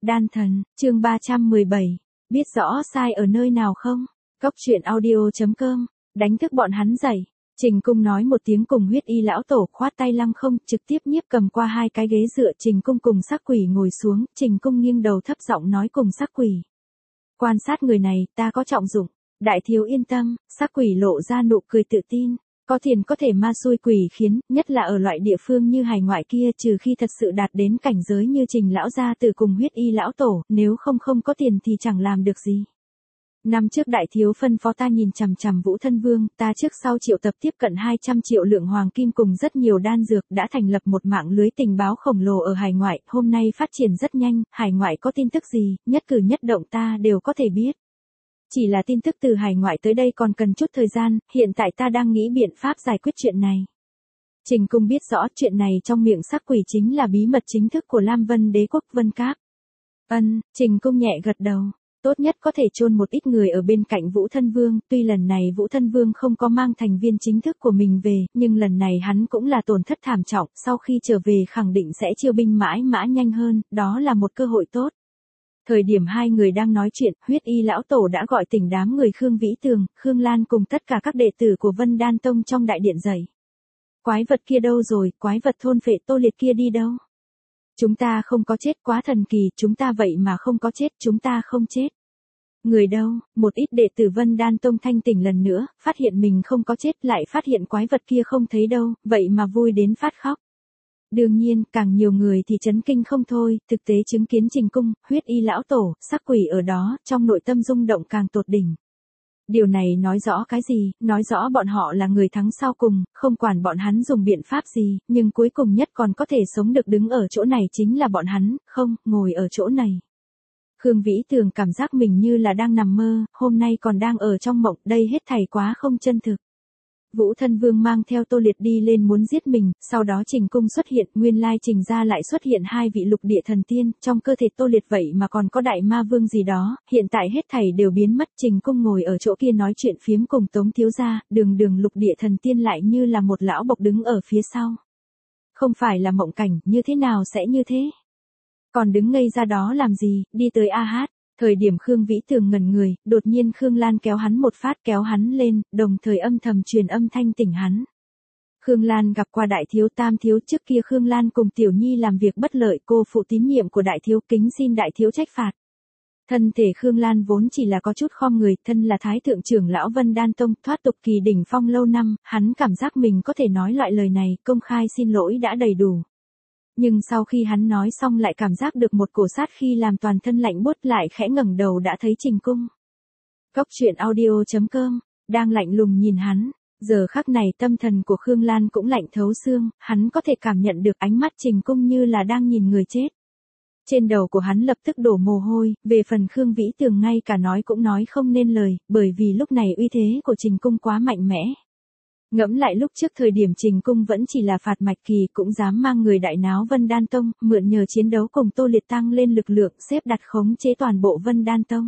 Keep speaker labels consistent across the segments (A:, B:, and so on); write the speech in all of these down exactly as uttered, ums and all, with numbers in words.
A: Đan thần, chương ba trăm mười bảy. Biết rõ sai ở nơi nào không? Cốc truyện audio chấm com. Đánh thức bọn hắn dậy. Trình Cung nói một tiếng cùng huyết y lão tổ, khoát tay lăng không, trực tiếp nhiếp cầm qua hai cái ghế dựa. Trình Cung cùng sắc quỷ ngồi xuống, Trình Cung nghiêng đầu thấp giọng nói cùng sắc quỷ. Quan sát người này, ta có trọng dụng. Đại thiếu yên tâm, sắc quỷ lộ ra nụ cười tự tin. Có tiền có thể ma xui quỷ khiến, nhất là ở loại địa phương như hải ngoại kia, trừ khi thật sự đạt đến cảnh giới như Trình lão gia tử cùng huyết y lão tổ, nếu không không có tiền thì chẳng làm được gì. Năm trước đại thiếu phân phó ta nhìn chằm chằm Vũ Thân Vương, ta trước sau triệu tập tiếp cận hai trăm triệu lượng hoàng kim cùng rất nhiều đan dược, đã thành lập một mạng lưới tình báo khổng lồ ở hải ngoại, hôm nay phát triển rất nhanh, hải ngoại có tin tức gì, nhất cử nhất động ta đều có thể biết. Chỉ là tin tức từ hải ngoại tới đây còn cần chút thời gian, hiện tại ta đang nghĩ biện pháp giải quyết chuyện này. Trình Cung biết rõ chuyện này trong miệng sắc quỷ chính là bí mật chính thức của Lam Vân Đế quốc Vân Cáp. Ân, Trình Cung nhẹ gật đầu. Tốt nhất có thể chôn một ít người ở bên cạnh Vũ Thân Vương, tuy lần này Vũ Thân Vương không có mang thành viên chính thức của mình về, nhưng lần này hắn cũng là tổn thất thảm trọng, sau khi trở về khẳng định sẽ chiêu binh mãi mã nhanh hơn, đó là một cơ hội tốt. Thời điểm hai người đang nói chuyện, huyết y lão tổ đã gọi tỉnh đám người Khương Vĩ Tường, Khương Lan cùng tất cả các đệ tử của Vân Đan Tông trong đại điện dậy. Quái vật kia đâu rồi, quái vật thôn phệ Tô Liệt kia đi đâu? Chúng ta không có chết, quá thần kỳ, chúng ta vậy mà không có chết, chúng ta không chết. Người đâu? Một ít đệ tử Vân Đan Tông thanh tỉnh lần nữa, phát hiện mình không có chết, lại phát hiện quái vật kia không thấy đâu, vậy mà vui đến phát khóc. Đương nhiên, càng nhiều người thì chấn kinh không thôi, thực tế chứng kiến Trình Cung, huyết y lão tổ, sắc quỷ ở đó, trong nội tâm rung động càng tột đỉnh. Điều này nói rõ cái gì, nói rõ bọn họ là người thắng sau cùng, không quản bọn hắn dùng biện pháp gì, nhưng cuối cùng nhất còn có thể sống được đứng ở chỗ này chính là bọn hắn, không, ngồi ở chỗ này. Khương Vĩ Tường cảm giác mình như là đang nằm mơ, hôm nay còn đang ở trong mộng, đây hết thảy quá không chân thực. Vũ Thân Vương mang theo Tô Liệt đi lên muốn giết mình, sau đó Trình Cung xuất hiện, nguyên lai Trình gia lại xuất hiện hai vị lục địa thần tiên, trong cơ thể Tô Liệt vậy mà còn có đại ma vương gì đó, hiện tại hết thảy đều biến mất, Trình Cung ngồi ở chỗ kia nói chuyện phiếm cùng Tống thiếu gia, đường đường lục địa thần tiên lại như là một lão bộc đứng ở phía sau. Không phải là mộng cảnh, như thế nào sẽ như thế? Còn đứng ngây ra đó làm gì, đi tới a hát. Thời điểm Khương Vĩ Tường ngẩn người, đột nhiên Khương Lan kéo hắn một phát kéo hắn lên, đồng thời âm thầm truyền âm thanh tỉnh hắn. Khương Lan gặp qua đại thiếu tam thiếu, trước kia Khương Lan cùng Tiểu Nhi làm việc bất lợi, cô phụ tín nhiệm của đại thiếu, kính xin đại thiếu trách phạt. Thân thể Khương Lan vốn chỉ là có chút khom người, thân là thái thượng trưởng lão Vân Đan Tông, thoát tục kỳ đỉnh phong lâu năm, hắn cảm giác mình có thể nói loại lời này, công khai xin lỗi đã đầy đủ. Nhưng sau khi hắn nói xong lại cảm giác được một cổ sát khi làm toàn thân lạnh buốt, lại khẽ ngẩng đầu đã thấy Trình Cung. Cốc truyện audio chấm com, đang lạnh lùng nhìn hắn, giờ khắc này tâm thần của Khương Lan cũng lạnh thấu xương, hắn có thể cảm nhận được ánh mắt Trình Cung như là đang nhìn người chết. Trên đầu của hắn lập tức đổ mồ hôi, về phần Khương Vĩ Tường ngay cả nói cũng nói không nên lời, bởi vì lúc này uy thế của Trình Cung quá mạnh mẽ. Ngẫm lại lúc trước thời điểm Trình Cung vẫn chỉ là phạt mạch kỳ cũng dám mang người đại náo Vân Đan Tông, mượn nhờ chiến đấu cùng Tô Liệt tăng lên lực lượng xếp đặt khống chế toàn bộ Vân Đan Tông.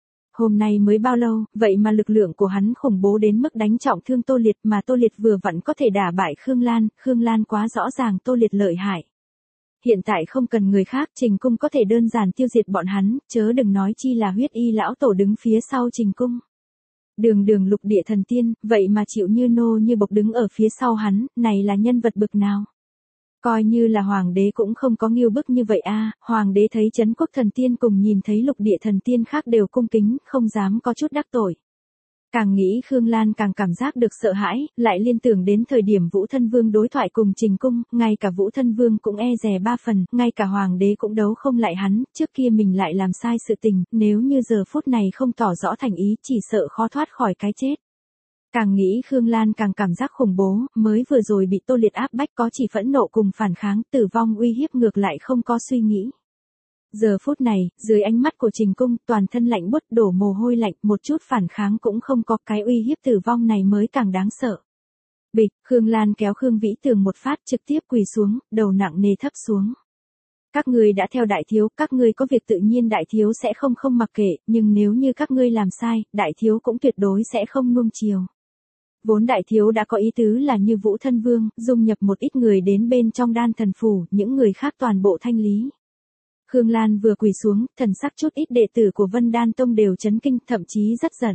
A: Hôm nay mới bao lâu, vậy mà lực lượng của hắn khủng bố đến mức đánh trọng thương Tô Liệt mà Tô Liệt vừa vặn có thể đả bại Khương Lan, Khương Lan quá rõ ràng Tô Liệt lợi hại. Hiện tại không cần người khác, Trình Cung có thể đơn giản tiêu diệt bọn hắn, chớ đừng nói chi là huyết y lão tổ đứng phía sau Trình Cung. Đường đường lục địa thần tiên, vậy mà chịu như nô như bộc đứng ở phía sau hắn, này là nhân vật bực nào? Coi như là hoàng đế cũng không có nghiêu bức như vậy a. Hoàng đế thấy Trấn Quốc thần tiên cùng nhìn thấy lục địa thần tiên khác đều cung kính, không dám có chút đắc tội. Càng nghĩ Khương Lan càng cảm giác được sợ hãi, lại liên tưởng đến thời điểm Vũ Thân Vương đối thoại cùng Trình Cung, ngay cả Vũ Thân Vương cũng e dè ba phần, ngay cả hoàng đế cũng đấu không lại hắn, trước kia mình lại làm sai sự tình, nếu như giờ phút này không tỏ rõ thành ý chỉ sợ khó thoát khỏi cái chết. Càng nghĩ Khương Lan càng cảm giác khủng bố, mới vừa rồi bị Tô Liệt áp bách có chỉ phẫn nộ cùng phản kháng, tử vong uy hiếp ngược lại không có suy nghĩ. Giờ phút này, dưới ánh mắt của Trình Cung, toàn thân lạnh buốt đổ mồ hôi lạnh, một chút phản kháng cũng không có, cái uy hiếp tử vong này mới càng đáng sợ. Bịch, Khương Lan kéo Khương Vĩ Tường một phát trực tiếp quỳ xuống, đầu nặng nề thấp xuống. Các ngươi đã theo đại thiếu, các ngươi có việc tự nhiên đại thiếu sẽ không không mặc kệ, nhưng nếu như các ngươi làm sai, đại thiếu cũng tuyệt đối sẽ không nuông chiều. Vốn đại thiếu đã có ý tứ là như Vũ Thân Vương, dung nhập một ít người đến bên trong đan thần phủ, những người khác toàn bộ thanh lý. Khương Lan vừa quỳ xuống, thần sắc chút ít đệ tử của Vân Đan Tông đều chấn kinh, thậm chí rất giận.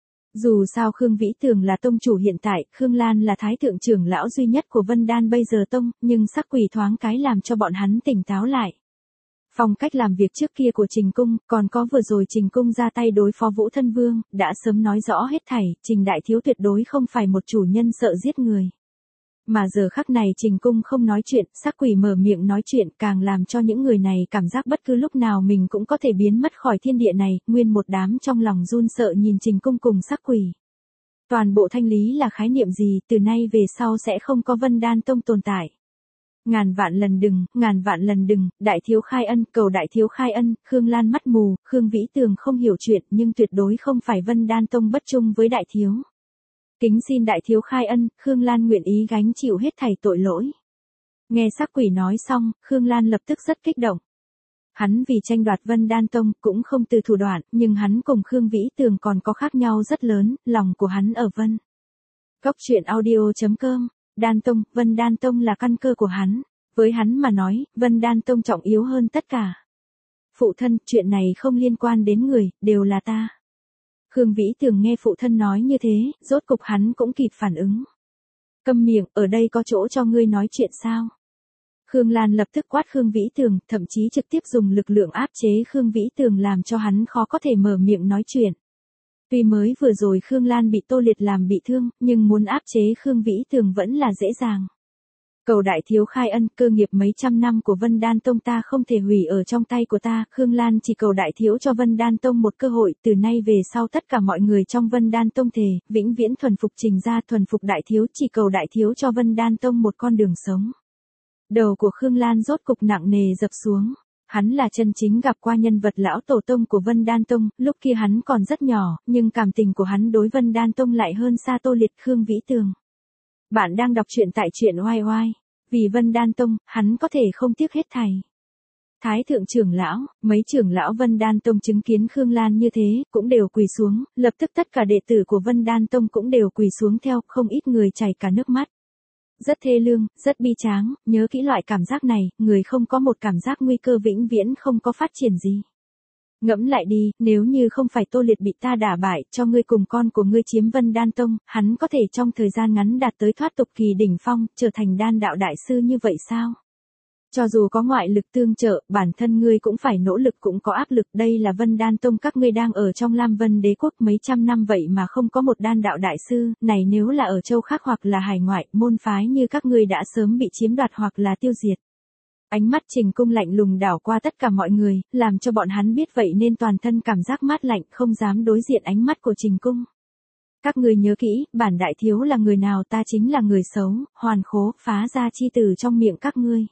A: Dù sao Khương Vĩ Tường là tông chủ hiện tại, Khương Lan là thái thượng trưởng lão duy nhất của Vân Đan bây giờ tông, nhưng sắc quỷ thoáng cái làm cho bọn hắn tỉnh táo lại. Phong cách làm việc trước kia của Trình Cung, còn có vừa rồi Trình Cung ra tay đối phó Vũ Thân Vương, đã sớm nói rõ hết thảy, Trình Đại Thiếu tuyệt đối không phải một chủ nhân sợ giết người. Mà giờ khắc này Trình Cung không nói chuyện, sắc quỷ mở miệng nói chuyện càng làm cho những người này cảm giác bất cứ lúc nào mình cũng có thể biến mất khỏi thiên địa này, nguyên một đám trong lòng run sợ nhìn Trình Cung cùng sắc quỷ. Toàn bộ thanh lý là khái niệm gì, từ nay về sau sẽ không có Vân Đan Tông tồn tại. Ngàn vạn lần đừng, ngàn vạn lần đừng, Đại Thiếu khai ân, cầu Đại Thiếu khai ân, Khương Lan mắt mù, Khương Vĩ Tường không hiểu chuyện nhưng tuyệt đối không phải Vân Đan Tông bất trung với Đại Thiếu. Kính xin Đại Thiếu khai ân, Khương Lan nguyện ý gánh chịu hết thảy tội lỗi. Nghe sắc quỷ nói xong, Khương Lan lập tức rất kích động. Hắn vì tranh đoạt Vân Đan Tông cũng không từ thủ đoạn, nhưng hắn cùng Khương Vĩ Tường còn có khác nhau rất lớn, lòng của hắn ở Vân. Cốc truyện audio chấm com, Đan Tông, Vân Đan Tông là căn cơ của hắn. Với hắn mà nói, Vân Đan Tông trọng yếu hơn tất cả. Phụ thân, chuyện này không liên quan đến người, đều là ta. Khương Vĩ Tường nghe phụ thân nói như thế, rốt cục hắn cũng kịp phản ứng. Câm miệng, ở đây có chỗ cho ngươi nói chuyện sao? Khương Lan lập tức quát Khương Vĩ Tường, thậm chí trực tiếp dùng lực lượng áp chế Khương Vĩ Tường làm cho hắn khó có thể mở miệng nói chuyện. Tuy mới vừa rồi Khương Lan bị Tô Liệt làm bị thương, nhưng muốn áp chế Khương Vĩ Tường vẫn là dễ dàng. Cầu Đại Thiếu khai ân, cơ nghiệp mấy trăm năm của Vân Đan Tông ta không thể hủy ở trong tay của ta, Khương Lan chỉ cầu Đại Thiếu cho Vân Đan Tông một cơ hội, từ nay về sau tất cả mọi người trong Vân Đan Tông thề, vĩnh viễn thuần phục Trình gia, thuần phục Đại Thiếu, chỉ cầu Đại Thiếu cho Vân Đan Tông một con đường sống. Đầu của Khương Lan rốt cục nặng nề dập xuống. Hắn là chân chính gặp qua nhân vật lão tổ tông của Vân Đan Tông, lúc kia hắn còn rất nhỏ, nhưng cảm tình của hắn đối Vân Đan Tông lại hơn xa Tô Liệt, Khương Vĩ Tường. Bạn đang đọc truyện tại truyện oai oai. Vì Vân Đan Tông, hắn có thể không tiếc hết thảy. Thái thượng trưởng lão, mấy trưởng lão Vân Đan Tông chứng kiến Khương Lan như thế, cũng đều quỳ xuống, lập tức tất cả đệ tử của Vân Đan Tông cũng đều quỳ xuống theo, không ít người chảy cả nước mắt. Rất thê lương, rất bi tráng, nhớ kỹ loại cảm giác này, người không có một cảm giác nguy cơ vĩnh viễn không có phát triển gì. Ngẫm lại đi, nếu như không phải Tô Liệt bị ta đả bại, cho ngươi cùng con của ngươi chiếm Vân Đan Tông, hắn có thể trong thời gian ngắn đạt tới thoát tục kỳ đỉnh phong, trở thành đan đạo đại sư như vậy sao? Cho dù có ngoại lực tương trợ, bản thân ngươi cũng phải nỗ lực cũng có áp lực, đây là Vân Đan Tông các ngươi đang ở trong Lam Vân Đế quốc mấy trăm năm vậy mà không có một đan đạo đại sư, này nếu là ở châu khác hoặc là hải ngoại, môn phái như các ngươi đã sớm bị chiếm đoạt hoặc là tiêu diệt. Ánh mắt Trình Cung lạnh lùng đảo qua tất cả mọi người, làm cho bọn hắn biết vậy nên toàn thân cảm giác mát lạnh, không dám đối diện ánh mắt của Trình Cung. Các ngươi nhớ kỹ, bản Đại Thiếu là người nào, ta chính là người xấu, hoàn khố, phá ra chi từ trong miệng các ngươi.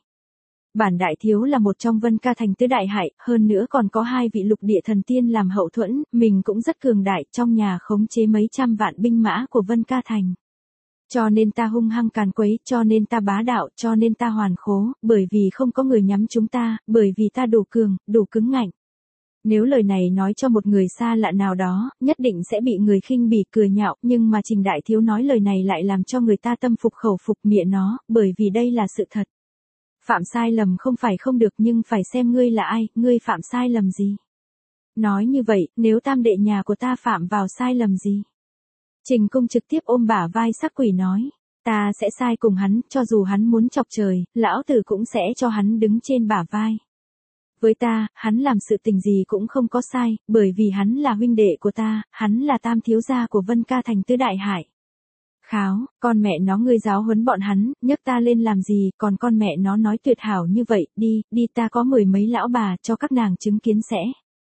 A: Bản Đại Thiếu là một trong Vân Ca Thành tứ đại hại, hơn nữa còn có hai vị lục địa thần tiên làm hậu thuẫn, mình cũng rất cường đại, trong nhà khống chế mấy trăm vạn binh mã của Vân Ca Thành. Cho nên ta hung hăng càn quấy, cho nên ta bá đạo, cho nên ta hoàn khố, bởi vì không có người nhắm chúng ta, bởi vì ta đủ cường, đủ cứng ngạnh. Nếu lời này nói cho một người xa lạ nào đó, nhất định sẽ bị người khinh bỉ cười nhạo, nhưng mà Trình Đại Thiếu nói lời này lại làm cho người ta tâm phục khẩu phục miệng nó, bởi vì đây là sự thật. Phạm sai lầm không phải không được nhưng phải xem ngươi là ai, ngươi phạm sai lầm gì. Nói như vậy, nếu tam đệ nhà của ta phạm vào sai lầm gì? Trình Cung trực tiếp ôm bả vai sắc quỷ nói, ta sẽ sai cùng hắn, cho dù hắn muốn chọc trời, lão tử cũng sẽ cho hắn đứng trên bả vai. Với ta, hắn làm sự tình gì cũng không có sai, bởi vì hắn là huynh đệ của ta, hắn là tam thiếu gia của Vân Ca Thành tứ đại hải. Kháo, con mẹ nó ngươi giáo huấn bọn hắn, nhấc ta lên làm gì, còn con mẹ nó nói tuyệt hảo như vậy, đi, đi ta có mười mấy lão bà cho các nàng chứng kiến sẽ.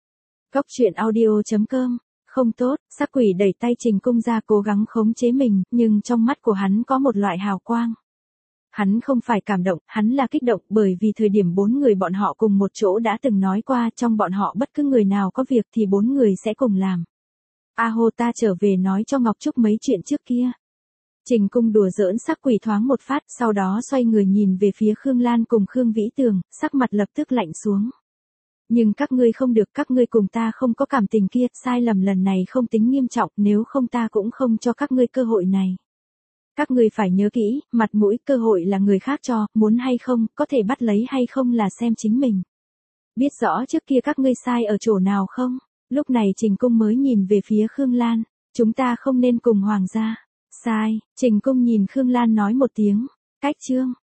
A: Cốc truyện audio chấm com, không tốt, sắc quỷ đẩy tay Trình Cung ra cố gắng khống chế mình, nhưng trong mắt của hắn có một loại hào quang. Hắn không phải cảm động, hắn là kích động bởi vì thời điểm bốn người bọn họ cùng một chỗ đã từng nói qua trong bọn họ bất cứ người nào có việc thì bốn người sẽ cùng làm. A hô ta trở về nói cho Ngọc Trúc mấy chuyện trước kia. Trình Cung đùa giỡn sắc quỷ thoáng một phát, sau đó xoay người nhìn về phía Khương Lan cùng Khương Vĩ Tường, sắc mặt lập tức lạnh xuống. Nhưng các ngươi không được, các ngươi cùng ta không có cảm tình kia, sai lầm lần này không tính nghiêm trọng, nếu không ta cũng không cho các ngươi cơ hội này. Các ngươi phải nhớ kỹ, mặt mũi cơ hội là người khác cho, muốn hay không, có thể bắt lấy hay không là xem chính mình. Biết rõ trước kia các ngươi sai ở chỗ nào không? Lúc này Trình Cung mới nhìn về phía Khương Lan. Chúng ta không nên cùng Hoàng gia. Sai, Trình Cung nhìn Khương Lan nói một tiếng. Cách chương.